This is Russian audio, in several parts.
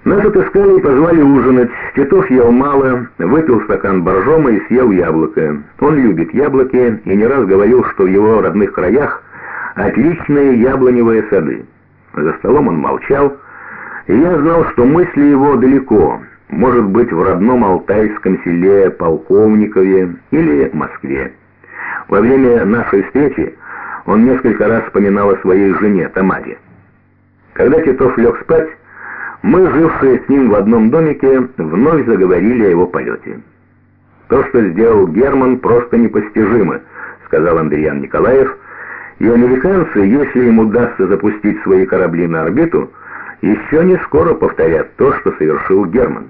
Нас отыскали и позвали ужинать. Титов ел мало, выпил стакан боржома и съел яблоко. Он любит яблоки и не раз говорил, что в его родных краях отличные яблоневые сады. За столом он молчал, и я знал, что мысли его далеко, может быть, в родном алтайском селе Полковникове или Москве. Во время нашей встречи он несколько раз вспоминал о своей жене Тамаре. Когда Титов лег спать, мы, жившие с ним в одном домике, вновь заговорили о его полете. «То, что сделал Герман, просто непостижимо», — сказал Андриан Николаев, «и американцы, если им удастся запустить свои корабли на орбиту, еще не скоро повторят то, что совершил Герман».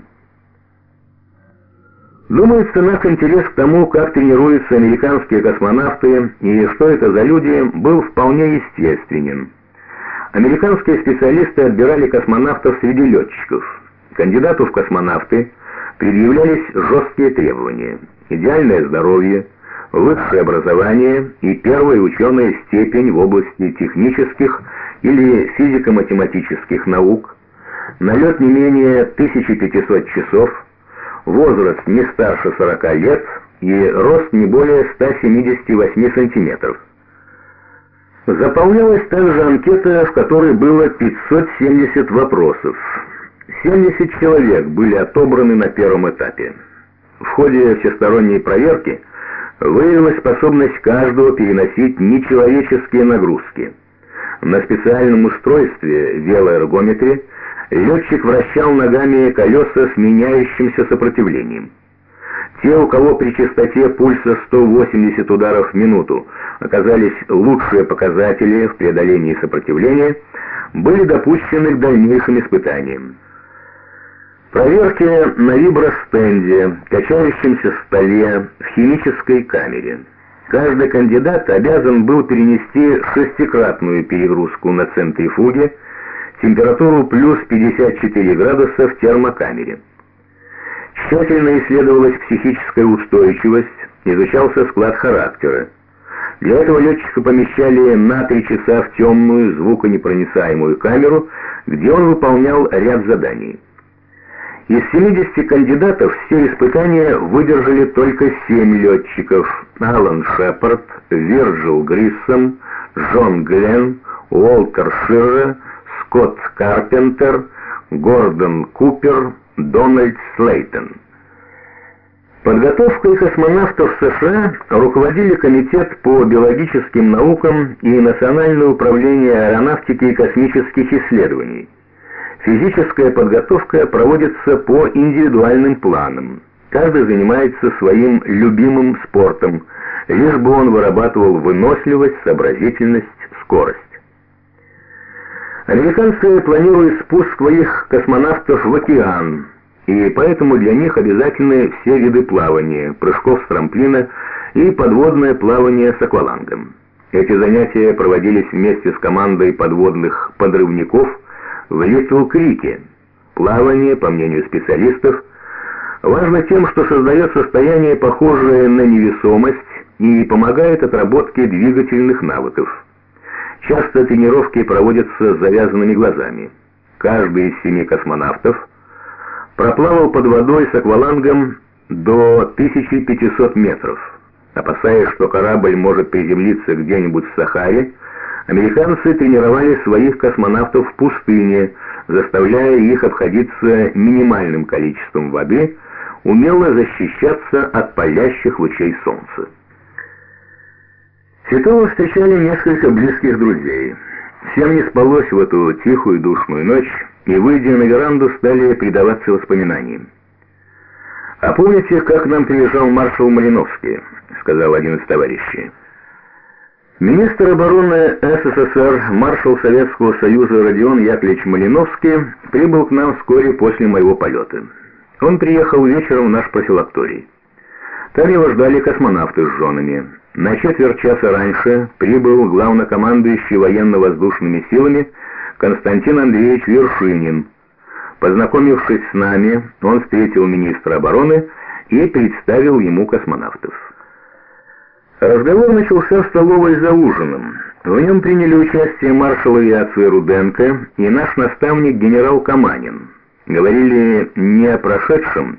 Думается, наш интерес к тому, как тренируются американские космонавты и что это за люди, был вполне естественен. Американские специалисты отбирали космонавтов среди летчиков. Кандидату в космонавты предъявлялись жесткие требования: идеальное здоровье, высшее образование и первая ученая степень в области технических или физико-математических наук, налет не менее 1500 часов, возраст не старше 40 лет и рост не более 178 сантиметров. Заполнялась также анкета, в которой было 570 вопросов. 70 человек были отобраны на первом этапе. В ходе всесторонней проверки выявилась способность каждого переносить нечеловеческие нагрузки. На специальном устройстве велоэргометре летчик вращал ногами колеса с меняющимся сопротивлением. Те, у кого при частоте пульса 180 ударов в минуту оказались лучшие показатели в преодолении сопротивления, были допущены к дальнейшим испытаниям. Проверки на вибростенде, качающемся столе, в химической камере. Каждый кандидат обязан был перенести шестикратную перегрузку на центрифуге, температуру плюс 54 градуса в термокамере. Тщательно исследовалась психическая устойчивость, изучался склад характера. Для этого летчика помещали на 3 часа в темную, звуконепроницаемую камеру, где он выполнял ряд заданий. Из 70 кандидатов все испытания выдержали только 7 летчиков: Алан Шепард, Вирджил Гриссом, Джон Гленн, Уолтер Ширра, Скотт Карпентер, Гордон Купер, Дональд Слейтон. Подготовкой космонавтов США руководили Комитет по биологическим наукам и Национальное управление аэронавтики и космических исследований. Физическая подготовка проводится по индивидуальным планам. Каждый занимается своим любимым спортом, лишь бы он вырабатывал выносливость, сообразительность, скорость. Американцы планируют спуск своих космонавтов в океан, и поэтому для них обязательны все виды плавания, прыжков с трамплина и подводное плавание с аквалангом. Эти занятия проводились вместе с командой подводных подрывников в Литл-Крике. Плавание, по мнению специалистов, важно тем, что создает состояние, похожее на невесомость, и помогает отработке двигательных навыков. Часто тренировки проводятся с завязанными глазами. Каждый из 7 космонавтов проплавал под водой с аквалангом до 1500 метров. Опасаясь, что корабль может приземлиться где-нибудь в Сахаре, американцы тренировали своих космонавтов в пустыне, заставляя их обходиться минимальным количеством воды, умело защищаться от палящих лучей солнца. Титова встречали несколько близких друзей. Всем не спалось в эту тихую душную ночь, и, выйдя на веранду, стали предаваться воспоминаниям. «А помните, как к нам приезжал маршал Малиновский?» — сказал один из товарищей. Министр обороны СССР, маршал Советского Союза Родион Яковлевич Малиновский прибыл к нам вскоре после моего полета. Он приехал вечером в наш профилакторий. Там его ждали космонавты с женами. На четверть часа раньше прибыл главнокомандующий военно-воздушными силами Константин Андреевич Вершинин. Познакомившись с нами, он встретил министра обороны и представил ему космонавтов. Разговор начался в столовой за ужином. В нем приняли участие маршал авиации Руденко и наш наставник генерал Каманин. говорили не о прошедшем,